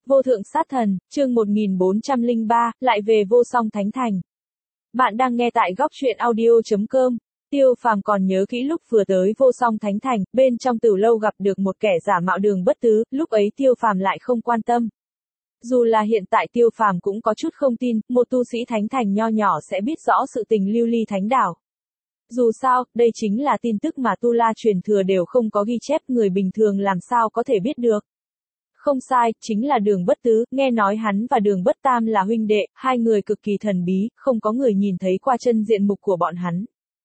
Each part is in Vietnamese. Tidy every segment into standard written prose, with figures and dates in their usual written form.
Vô thượng sát thần, chương 1403, lại về vô song thánh thành. Bạn đang nghe tại góc truyện audio.com. Tiêu Phàm còn nhớ kỹ lúc vừa tới vô song thánh thành, bên trong tử lâu gặp được một kẻ giả mạo Đường Bất Tứ, lúc ấy Tiêu Phàm lại không quan tâm. Dù là hiện tại Tiêu Phàm cũng có chút không tin, một tu sĩ thánh thành nho nhỏ sẽ biết rõ sự tình lưu ly thánh đảo. Dù sao, đây chính là tin tức mà Tu La truyền thừa đều không có ghi chép, người bình thường làm sao có thể biết được. Không sai, chính là Đường Bất Tứ, nghe nói hắn và Đường Bất Tam là huynh đệ, hai người cực kỳ thần bí, không có người nhìn thấy qua chân diện mục của bọn hắn.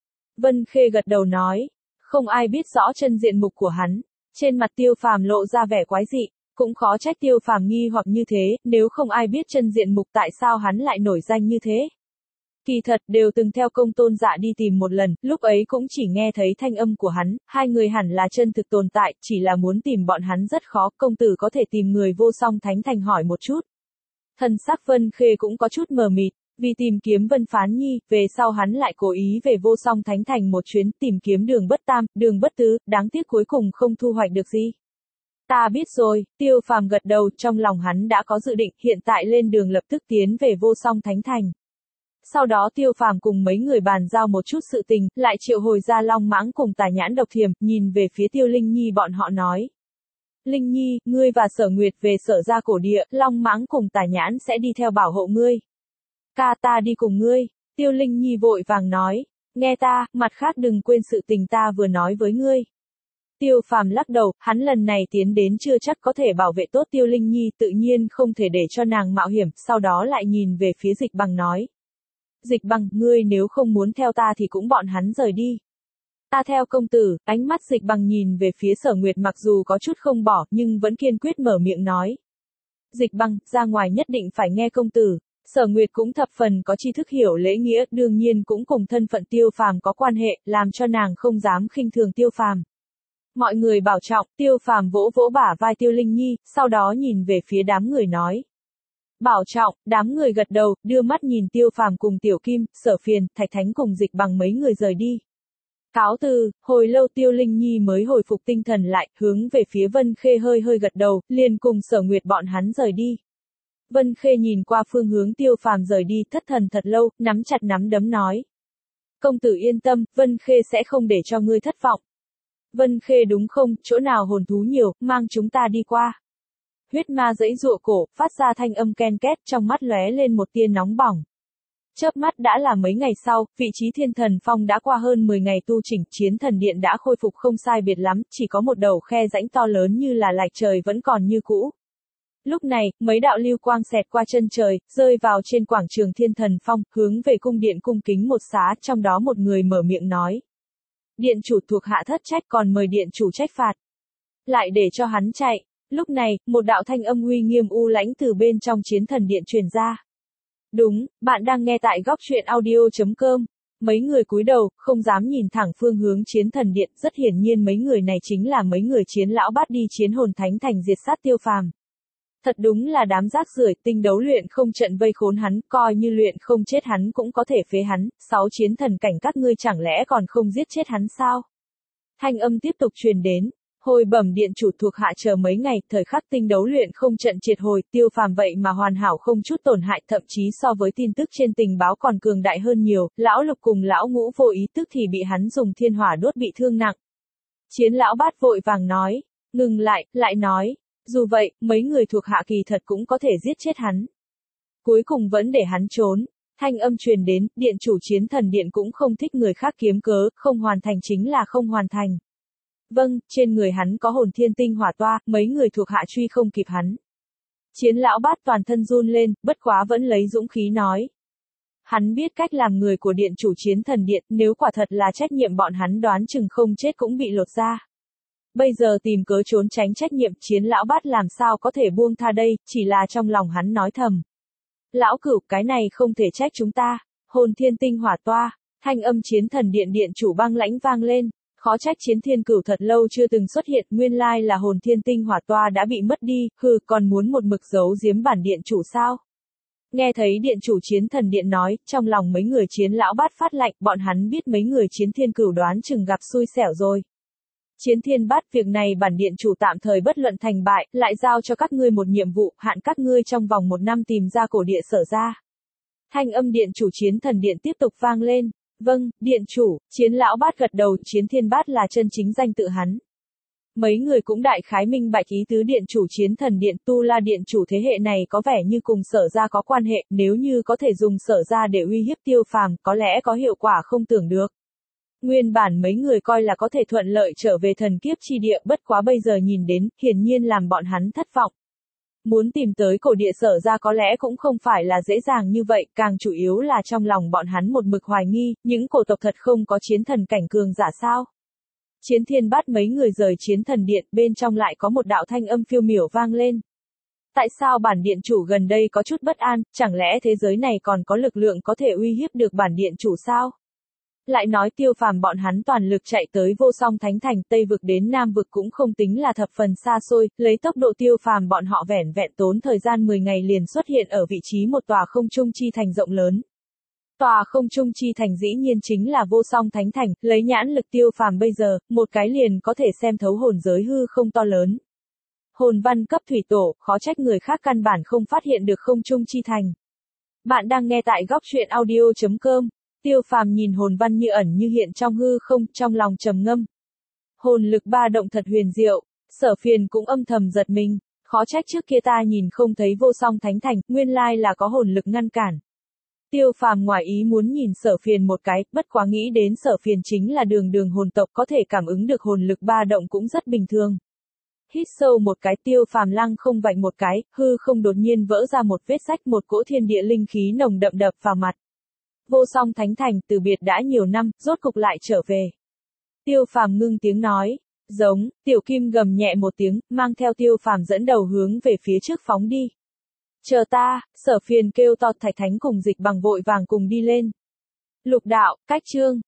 Vân Khê gật đầu nói, không ai biết rõ chân diện mục của hắn. Trên mặt Tiêu Phàm lộ ra vẻ quái dị, cũng khó trách Tiêu Phàm nghi hoặc như thế, nếu không ai biết chân diện mục tại sao hắn lại nổi danh như thế. Kỳ thật, đều từng theo Công Tôn Dạ đi tìm một lần, lúc ấy cũng chỉ nghe thấy thanh âm của hắn, hai người hẳn là chân thực tồn tại, chỉ là muốn tìm bọn hắn rất khó, công tử có thể tìm người vô song thánh thành hỏi một chút. Thần sắc Vân Khê cũng có chút mờ mịt, vì tìm kiếm Vân Phán Nhi, về sau hắn lại cố ý về vô song thánh thành một chuyến, tìm kiếm Đường Bất Tam, Đường Bất Tứ, đáng tiếc cuối cùng không thu hoạch được gì. Ta biết rồi, Tiêu Phàm gật đầu, trong lòng hắn đã có dự định, hiện tại lên đường lập tức tiến về vô song thánh thành. Sau đó Tiêu Phàm cùng mấy người bàn giao một chút sự tình, lại triệu hồi ra Long Mãng cùng Tà Nhãn Độc Thiềm, nhìn về phía Tiêu Linh Nhi bọn họ nói. Linh Nhi, ngươi và Sở Nguyệt về Sở Gia Cổ Địa, Long Mãng cùng Tà Nhãn sẽ đi theo bảo hộ ngươi. Ca ta đi cùng ngươi, Tiêu Linh Nhi vội vàng nói, nghe ta, mặt khác đừng quên sự tình ta vừa nói với ngươi. Tiêu Phàm lắc đầu, hắn lần này tiến đến chưa chắc có thể bảo vệ tốt Tiêu Linh Nhi, tự nhiên không thể để cho nàng mạo hiểm, sau đó lại nhìn về phía Dịch Bằng nói. Dịch Bằng, ngươi nếu không muốn theo ta thì cũng bọn hắn rời đi. Ta theo công tử, ánh mắt Dịch Bằng nhìn về phía Sở Nguyệt mặc dù có chút không bỏ, nhưng vẫn kiên quyết mở miệng nói. Dịch Bằng, ra ngoài nhất định phải nghe công tử. Sở Nguyệt cũng thập phần có tri thức hiểu lễ nghĩa, đương nhiên cũng cùng thân phận Tiêu Phàm có quan hệ, làm cho nàng không dám khinh thường Tiêu Phàm. Mọi người bảo trọng, Tiêu Phàm vỗ vỗ bả vai Tiêu Linh Nhi, sau đó nhìn về phía đám người nói. Bảo trọng, đám người gật đầu, đưa mắt nhìn Tiêu Phàm cùng Tiểu Kim, Sở Phiền, Thạch Thánh cùng Dịch Bằng mấy người rời đi. Cáo từ, hồi lâu Tiêu Linh Nhi mới hồi phục tinh thần lại, hướng về phía Vân Khê hơi hơi gật đầu, liền cùng Sở Nguyệt bọn hắn rời đi. Vân Khê nhìn qua phương hướng Tiêu Phàm rời đi, thất thần thật lâu, nắm chặt nắm đấm nói. Công tử yên tâm, Vân Khê sẽ không để cho ngươi thất vọng. Vân Khê đúng không, chỗ nào hồn thú nhiều, mang chúng ta đi qua. Huyết ma giãy giụa cổ, phát ra thanh âm ken két, trong mắt lóe lên một tia nóng bỏng. Chớp mắt đã là mấy ngày sau, vị trí Thiên Thần Phong đã qua hơn 10 ngày tu chỉnh, Chiến Thần Điện đã khôi phục không sai biệt lắm, chỉ có một đầu khe rãnh to lớn như là lạch trời vẫn còn như cũ. Lúc này, mấy đạo lưu quang xẹt qua chân trời, rơi vào trên quảng trường Thiên Thần Phong, hướng về cung điện cung kính một xá, trong đó một người mở miệng nói. Điện chủ thuộc hạ thất trách, còn mời điện chủ trách phạt. Lại để cho hắn chạy. Lúc này, một đạo thanh âm uy nghiêm u lãnh từ bên trong Chiến Thần Điện truyền ra. Đúng, bạn đang nghe tại góc truyện audio.com. Mấy người cúi đầu, không dám nhìn thẳng phương hướng Chiến Thần Điện, rất hiển nhiên mấy người này chính là mấy người Chiến lão bát đi Chiến Hồn Thánh Thành diệt sát Tiêu Phàm. Thật đúng là đám rác rưởi, tinh đấu luyện không trận vây khốn hắn, coi như luyện không chết hắn cũng có thể phế hắn, 6 chiến thần cảnh các ngươi chẳng lẽ còn không giết chết hắn sao? Thanh âm tiếp tục truyền đến. Hồi bẩm điện chủ thuộc hạ chờ mấy ngày, thời khắc tinh đấu luyện không trận triệt hồi, Tiêu Phàm vậy mà hoàn hảo không chút tổn hại, thậm chí so với tin tức trên tình báo còn cường đại hơn nhiều, lão Lục cùng lão Ngũ vô ý tức thì bị hắn dùng thiên hỏa đốt bị thương nặng. Chiến lão bát vội vàng nói, ngừng lại nói, dù vậy, mấy người thuộc hạ kỳ thật cũng có thể giết chết hắn. Cuối cùng vẫn để hắn trốn. Thanh âm truyền đến, điện chủ Chiến Thần Điện cũng không thích người khác kiếm cớ, không hoàn thành chính là không hoàn thành. Vâng, trên người hắn có hồn thiên tinh hỏa toa, mấy người thuộc hạ truy không kịp hắn. Chiến lão bát toàn thân run lên, bất quá vẫn lấy dũng khí nói. Hắn biết cách làm người của điện chủ Chiến Thần Điện, nếu quả thật là trách nhiệm bọn hắn đoán chừng không chết cũng bị lột ra. Bây giờ tìm cớ trốn tránh trách nhiệm, Chiến lão bát làm sao có thể buông tha đây, chỉ là trong lòng hắn nói thầm. Lão Cửu, cái này không thể trách chúng ta. Hồn thiên tinh hỏa toa, thanh âm Chiến Thần Điện điện chủ băng lãnh vang lên. Khó trách Chiến Thiên Cửu thật lâu chưa từng xuất hiện, nguyên lai là hồn thiên tinh hỏa toa đã bị mất đi, còn muốn một mực giấu giếm bản điện chủ sao? Nghe thấy điện chủ Chiến Thần Điện nói, trong lòng mấy người Chiến lão bát phát lạnh, bọn hắn biết mấy người Chiến Thiên Cửu đoán chừng gặp xui xẻo rồi. Chiến Thiên Bát, việc này bản điện chủ tạm thời bất luận thành bại, lại giao cho các ngươi một nhiệm vụ, hạn các ngươi trong vòng 1 năm tìm ra cổ địa Sở ra. Thanh âm điện chủ Chiến Thần Điện tiếp tục vang lên. Vâng, điện chủ, Chiến Lão Bát gật đầu, Chiến Thiên Bát là chân chính danh tự hắn. Mấy người cũng đại khái minh bạch ý tứ điện chủ Chiến Thần Điện, Tu La điện chủ thế hệ này có vẻ như cùng Sở ra có quan hệ, nếu như có thể dùng Sở ra để uy hiếp Tiêu Phàm, có lẽ có hiệu quả không tưởng được. Nguyên bản mấy người coi là có thể thuận lợi trở về thần kiếp chi địa, bất quá bây giờ nhìn đến, hiển nhiên làm bọn hắn thất vọng. Muốn tìm tới cổ địa Sở ra có lẽ cũng không phải là dễ dàng như vậy, càng chủ yếu là trong lòng bọn hắn một mực hoài nghi, những cổ tộc thật không có chiến thần cảnh cường giả sao. Chiến Thiên Bát mấy người rời Chiến Thần Điện, bên trong lại có một đạo thanh âm phiêu miểu vang lên. Tại sao bản điện chủ gần đây có chút bất an, chẳng lẽ thế giới này còn có lực lượng có thể uy hiếp được bản điện chủ sao? Lại nói Tiêu Phàm bọn hắn toàn lực chạy tới Vô Song Thánh Thành, Tây vực đến Nam vực cũng không tính là thập phần xa xôi, lấy tốc độ Tiêu Phàm bọn họ vẻn vẹn tốn thời gian 10 ngày liền xuất hiện ở vị trí một tòa không trung chi thành rộng lớn. Tòa không trung chi thành dĩ nhiên chính là Vô Song Thánh Thành, lấy nhãn lực Tiêu Phàm bây giờ, một cái liền có thể xem thấu hồn giới hư không to lớn. Hồn văn cấp thủy tổ, khó trách người khác căn bản không phát hiện được không trung chi thành. Bạn đang nghe tại góc truyện audio.com. Tiêu Phàm nhìn hồn văn như ẩn như hiện trong hư không, trong lòng trầm ngâm. Hồn lực ba động thật huyền diệu, Sở Phiền cũng âm thầm giật mình, khó trách trước kia ta nhìn không thấy Vô Song Thánh Thành, nguyên lai là có hồn lực ngăn cản. Tiêu Phàm ngoài ý muốn nhìn Sở Phiền một cái, bất quá nghĩ đến Sở Phiền chính là đường hồn tộc có thể cảm ứng được hồn lực ba động cũng rất bình thường. Hít sâu một cái, Tiêu Phàm lăng không vạch một cái, hư không đột nhiên vỡ ra một vết rách, một cỗ thiên địa linh khí nồng đậm đập vào mặt. Vô Song Thánh Thành từ biệt đã nhiều năm, rốt cục lại trở về. Tiêu Phàm ngưng tiếng nói, giống, Tiểu Kim gầm nhẹ một tiếng, mang theo Tiêu Phàm dẫn đầu hướng về phía trước phóng đi. Chờ ta, Sở Phiền kêu to, Thạch Thánh cùng Dịch Bằng vội vàng cùng đi lên. Lục đạo, cách chương.